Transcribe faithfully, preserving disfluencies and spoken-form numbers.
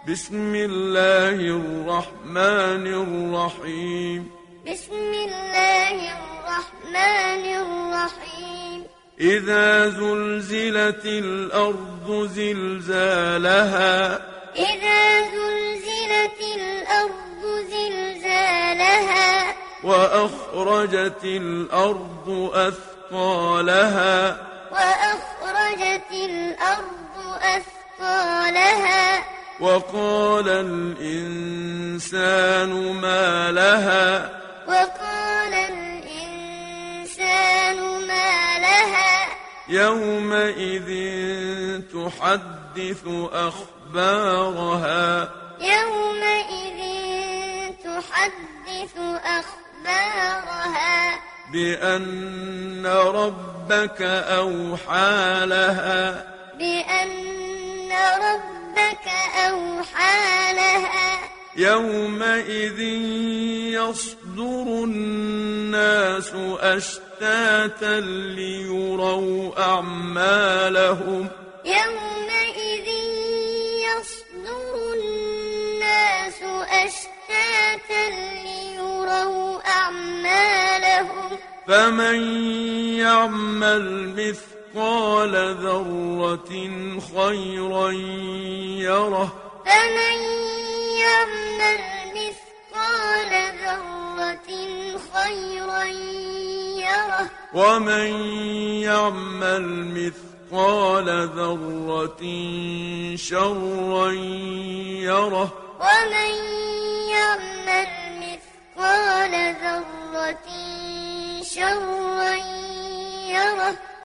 بسم الله الرحمن الرحيم بسم الله الرحمن الرحيم إذا زلزلت الأرض زلزالها إذا زلزلت الأرض زلزالها وأخرجت الأرض أثقالها وأخرجت الأرض أثقالها وقال الإنسان ما لها وقال الإنسان ما لها يومئذ تحدث أخبارها يومئذ تحدث أخبارها بأن ربك أوحى لها بأن ربك أوحى لها يومئذ يصدر الناس أشتاتا ليروا أعمالهم يومئذ يصدر الناس أشتاتا ليروا أعمالهم فمن يعمل مثقال ذرة خيرا يره فمن يعمل مثقال ذرة خيرا يره ومن يعمل مثقال ذرة شرا يره ومن يعمل مثقال ذرة شرا يره